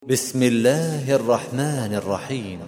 بسم الله الرحمن الرحيم.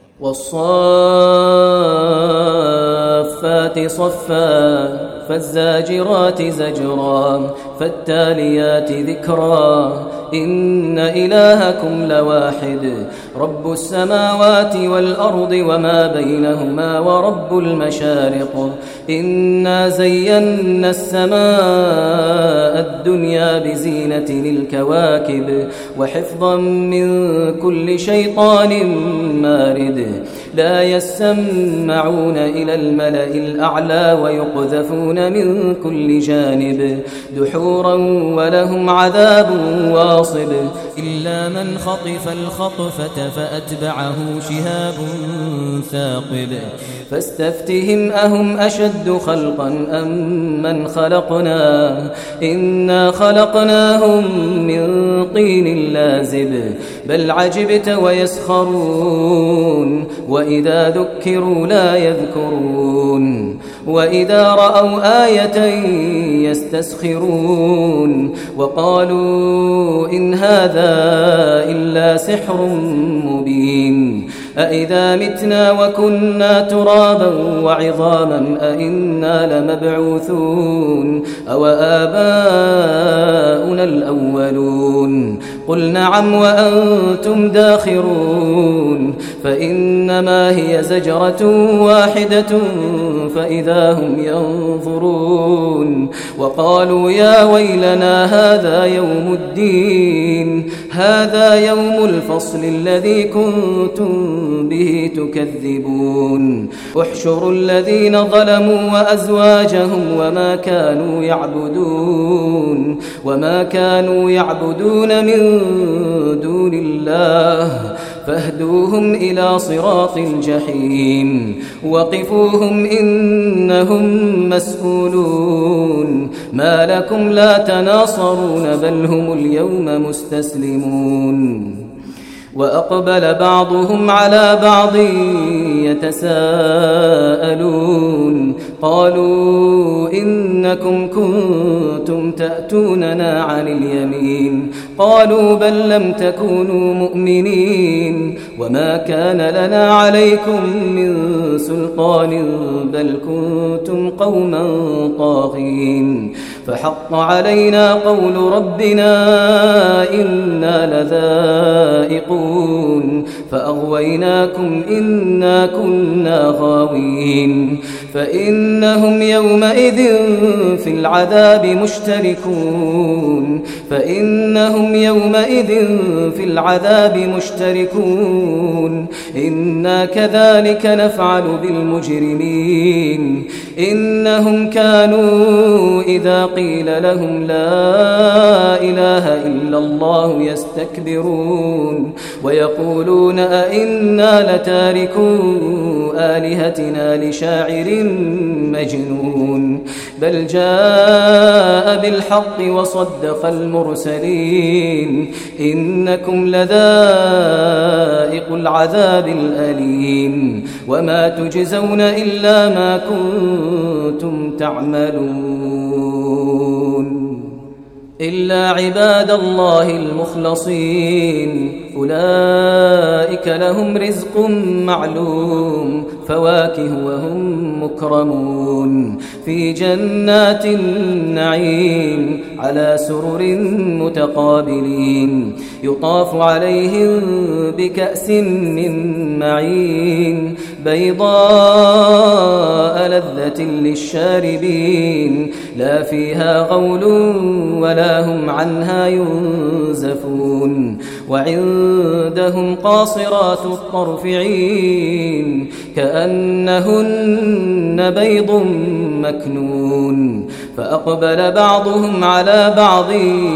والصافات صفا فالزاجرات زجرا فالتاليات ذكرا إن إلهكم لواحد رب السماوات والأرض وما بينهما ورب المشارق إنا زينا السماء الدنيا بزينة الكواكب وحفظا من كل شيطان مارد لا يسمعون إلى الملأ الأعلى ويقذفون من كل جانب دحورا ولهم عذاب واصب إلا من خطف الخطفة فأتبعه شهاب ثاقب فاستفتهم أهم أشد خلقا أم من خلقنا إنا خلقناهم من طين لازب بل عجبت ويسخرون وإذا ذكروا لا يذكرون وإذا رأوا آية يستسخرون وقالوا إن هذا إلا سحر مبين أإذا متنا وكنا ترابا وعظاما أإنا لمبعوثون أو آباؤنا الأولون قل نعم وأنتم داخرون فإنما هي زجرة واحدة فإذا هم ينظرون وقالوا يا ويلنا هذا يوم الدين هذا يوم الفصل الذي كنتم به تكذبون احشروا الذين ظلموا وأزواجهم وما كانوا يعبدون من دون الله فاهدوهم إلى صراط الجحيم وقفوهم إنهم مسؤولون ما لكم لا تناصرون بل هم اليوم مستسلمون وأقبل بعضهم على بعض يتساءلون قالوا إنكم كنتم تأتوننا عن اليمين قالوا بل لم تكونوا مؤمنين وما كان لنا عليكم من سلطان بل كنتم قوما طاغين فحق علينا قول ربنا إنا لذائقون فأغويناكم إنا كنا غاوين فإنهم يومئذ في العذاب مشتركون إنا كذلك نفعل بالمجرمين إنهم كانوا إذا قيل لهم لا إله إلا الله يستكبرون ويقولون أئنا لتاركو آلهتنا لشاعر مجنون بل جاء بالحق وصدق المرسلين إنكم لذائق العذاب الأليم وما تجزون إلا ما كنتم تعملون إلا عباد الله المخلصين أولئك لهم رزق معلوم فواكه وهم مكرمون في جنات النعيم على سرر متقابلين يطاف عليهم بكأس من معين بيضاء لذة للشاربين لا فيها غول ولا هم عنها ينزفون وعندهم قاصرات الطرف عين كأنهن بيض مكنون فأقبل بعضهم على بعض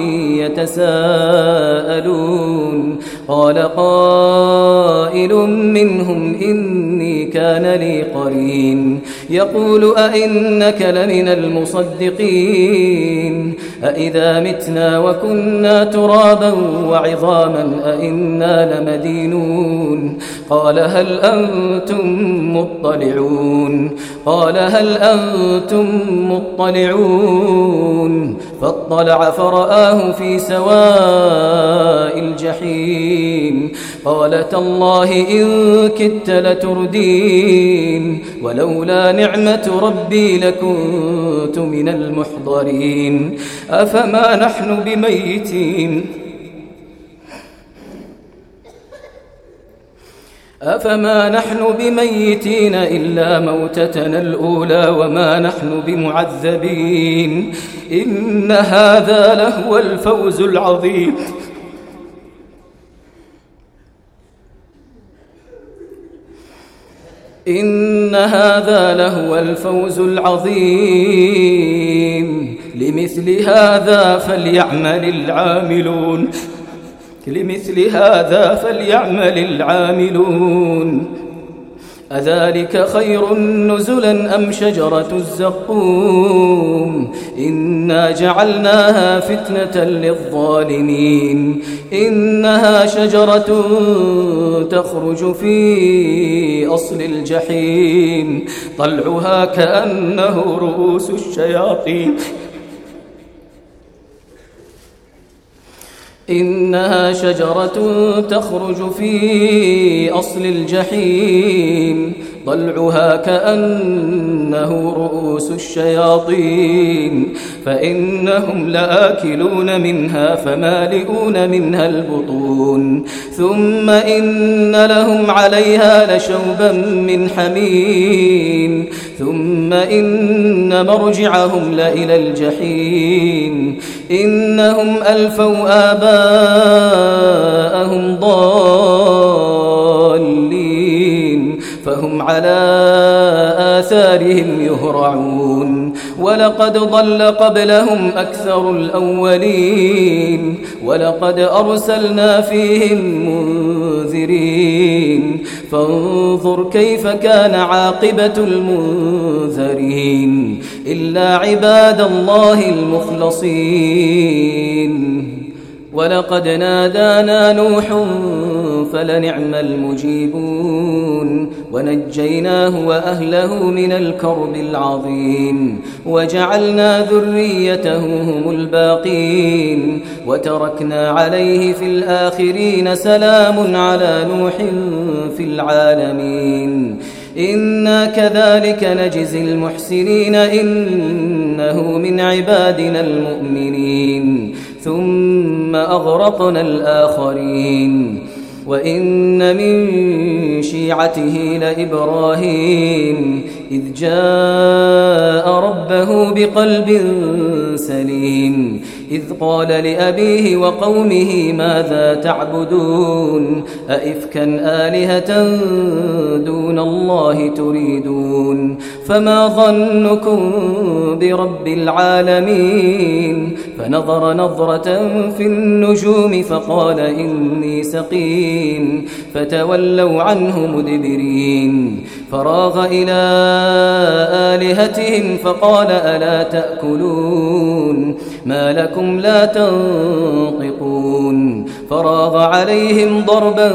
يتساءلون قال قائل منهم إني كان لي قرين يقول أئنك لمن المصدقين أئذا متنا وكنا ترابا وعظاما أئنا لمدينون قال هل أنتم مطلعون فاطلع فرآه في سواء الجحيم قال تالله إن كدت لتردين ولولا نعمة ربي لكنت من المحضرين أفما نحن بميتين إلا موتتنا الأولى وما نحن بمعذبين إن هذا لهو الفوز العظيم لمثل هذا فليعمل العاملون أذلك خير نزلا أم شجرة الزقوم إنا جعلناها فتنة للظالمين إنها شجرة تخرج في أصل الجحيم طلعها كأنه رؤوس الشياطين إنها شجرة تخرج في أصل الجحيم ضلعها كأنه رؤوس الشياطين فإنهم لآكلون منها فمالئون منها البطون ثم إن لهم عليها لشوبا من حميم ثم إن مرجعهم لإلى الجحيم إنهم ألفوا آباءهم ضالين فهم على آثارهم يهرعون ولقد ضل قبلهم أكثر الأولين ولقد أرسلنا فيهم منذرين فانظر كيف كان عاقبة المنذرين إلا عباد الله المخلصين ولقد نادانا نوح فلنعم المجيبون ونجيناه وأهله من الكرب العظيم وجعلنا ذريته هم الباقين وتركنا عليه في الآخرين سلام على نوح في العالمين إنا كذلك نجزي المحسنين إنه من عبادنا المؤمنين ثم أغرقنا الآخرين وإن من شيعته لإبراهيم إذ جاء ربه بقلب سليم إذ قال لأبيه وقومه ماذا تعبدون أئفكا آلهة دون الله تريدون فما ظنكم برب العالمين فنظر نظرة في النجوم فقال إني سقيم فتولوا عنه مدبرين فراغ إلى آلهتهم فقال ألا تأكلون ما لكم لا تنطقون فراغ عليهم ضربا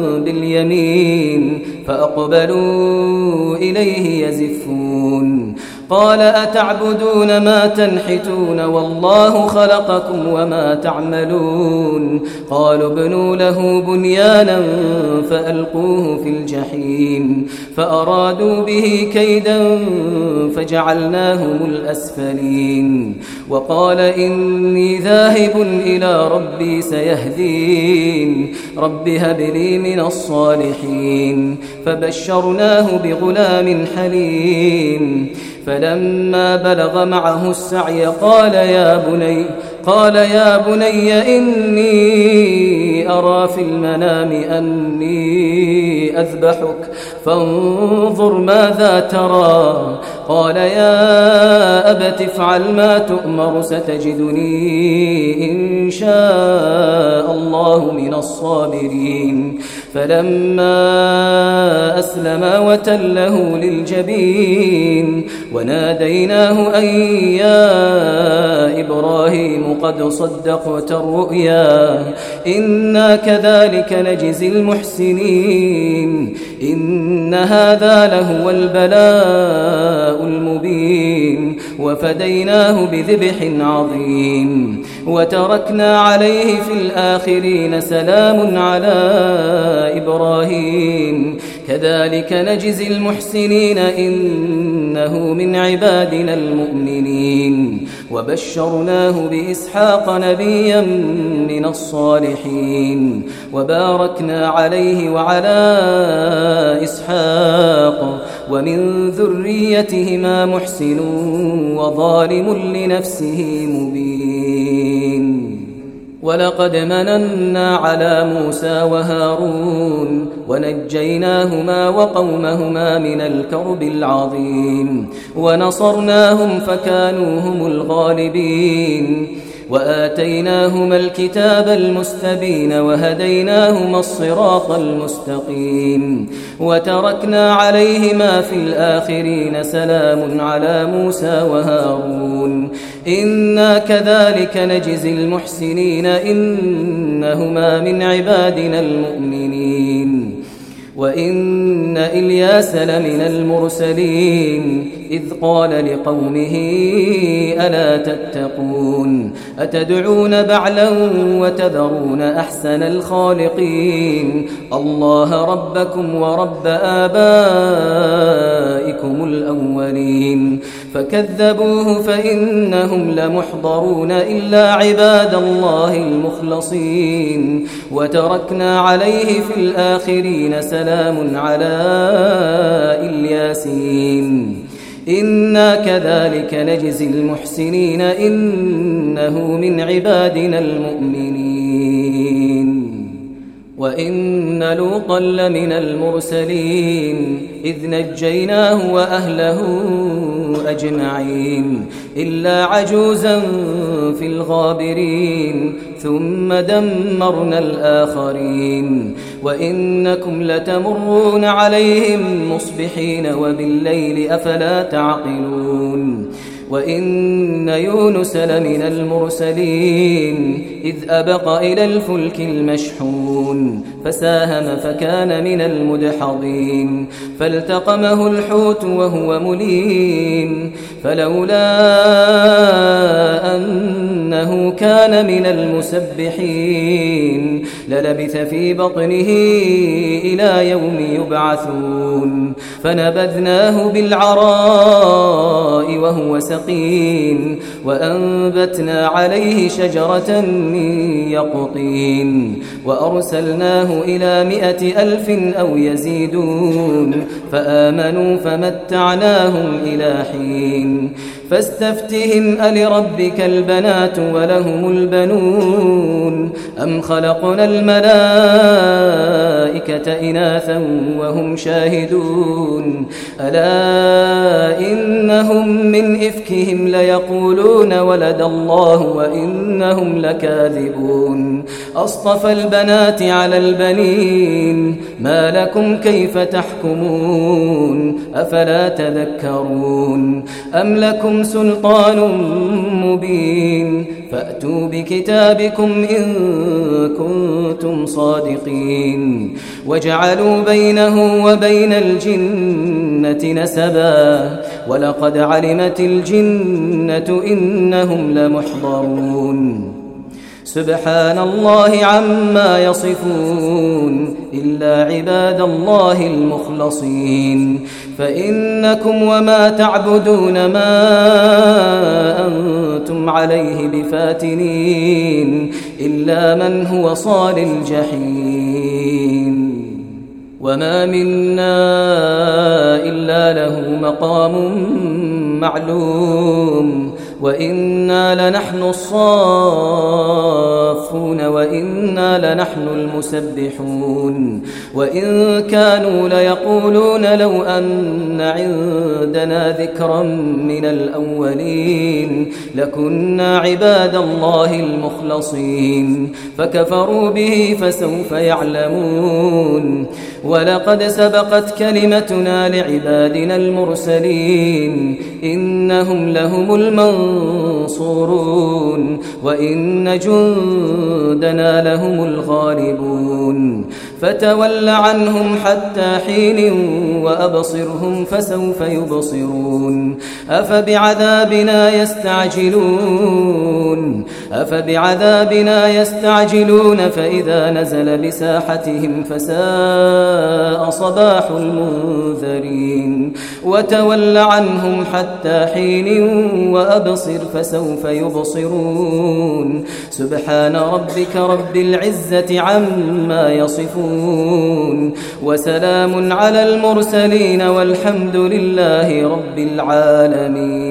باليمين فأقبلوا إليه يزفون قال أتعبدون ما تنحتون والله خلقكم وما تعملون قالوا ابنوا له بنيانا فألقوه في الجحيم فأرادوا به كيدا فجعلناهم الأسفلين وقال إني ذاهب إلى ربي سيهدين رب هب لي من الصالحين فبشرناه بغلام حليم فلما بلغ معه السعي قال يا بني إني أرى في المنام أني أذبحك فانظر ماذا ترى قال يا أبت افعل ما تؤمر ستجدني إن شاء الله من الصابرين فلما أسلما وتله للجبين وناديناه أن يا إبراهيم قد صدقت الرؤيا إنا كذلك نجزي المحسنين إن هذا لهو البلاء المبين وفديناه بذبح عظيم وتركنا عليه في الآخرين سلام على إبراهيم كذلك نجزي المحسنين إنه من عبادنا المؤمنين وبشرناه بإسحاق نبيا من الصالحين وباركنا عليه وعلى إسحاق ومن ذريتهما محسن وظالم لنفسه مبين ولقد مننا على موسى وهارون ونجيناهما وقومهما من الكرب العظيم ونصرناهم فكانوا هم الغالبين وآتيناهما الكتاب المستبين وهديناهما الصراط المستقيم وتركنا عليهما في الآخرين سلام على موسى وهارون إنا كذلك نجزي المحسنين إنهما من عبادنا المؤمنين وإن إلياس لمن المرسلين إذ قال لقومه ألا تتقون أتدعون بعلا وتذرون أحسن الخالقين الله ربكم ورب آبائكم الأولين فكذبوه فإنهم لمحضرون إلا عباد الله المخلصين وتركنا عليه في الآخرين سلام على الياسين إنا كذلك نجزي المحسنين إنه من عبادنا المؤمنين وإن لوطا لمن المرسلين إذ نجيناه وأهله أجمعين إلا عجوزا في الغابرين ثم دمرنا الآخرين وإنكم لتمرون عليهم مصبحين وبالليل أفلا تعقلون وإن يونس لمن المرسلين إذ أبق إلى الفلك المشحون فساهم فكان من المدحضين فالتقمه الحوت وهو مليم فلولا أنه كان من المسبحين للبث في بطنه إلى يوم يبعثون فنبذناه بالعراء وهو سقيم وأنبتنا عليه شجرة من يقطين وأرسلناه إلى 100,000 أو يزيدون فآمنوا فمتعناهم إلى حين فاستفتهم ألربك البنات ولهم البنون أم خلقنا الملائكة إناثا وهم شاهدون ألا إنهم من إفكهم ليقولون ولد الله وإنهم لكاذبون أصطفى البنات على البنين ما لكم كيف تحكمون أفلا تذكرون أم لكم سلطان مبين فأتوا بكتابكم إن كنتم صادقين وجعلوا بينه وبين الجنة نسبا ولقد علمت الجنة إنهم لمحضرون سبحان الله عما يصفون إلا عباد الله المخلصين فإنكم وما تعبدون ما أنتم عليه بفاتنين إلا من هو صال الجحيم وما منا إلا له مقام معلوم وإنا لنحن الصافون وإنا لنحن المسبحون وإن كانوا ليقولون لو أن عندنا ذكرا من الأولين لكنا عباد الله المخلصين فكفروا به فسوف يعلمون ولقد سبقت كلمتنا لعبادنا المرسلين إنهم لهم المنصورون وإن جندنا لهم الغالبون يستعجلون فتول عنهم حتى حين وأبصرهم فسوف يبصرون أفبعذابنا يستعجلون فإذا نزل بساحتهم فساء صباح المنذرين وتول عنهم حتى حين وأبصر فسوف يبصرون سبحان ربك رب العزة عما يصفون وسلام على المرسلين والحمد لله رب العالمين.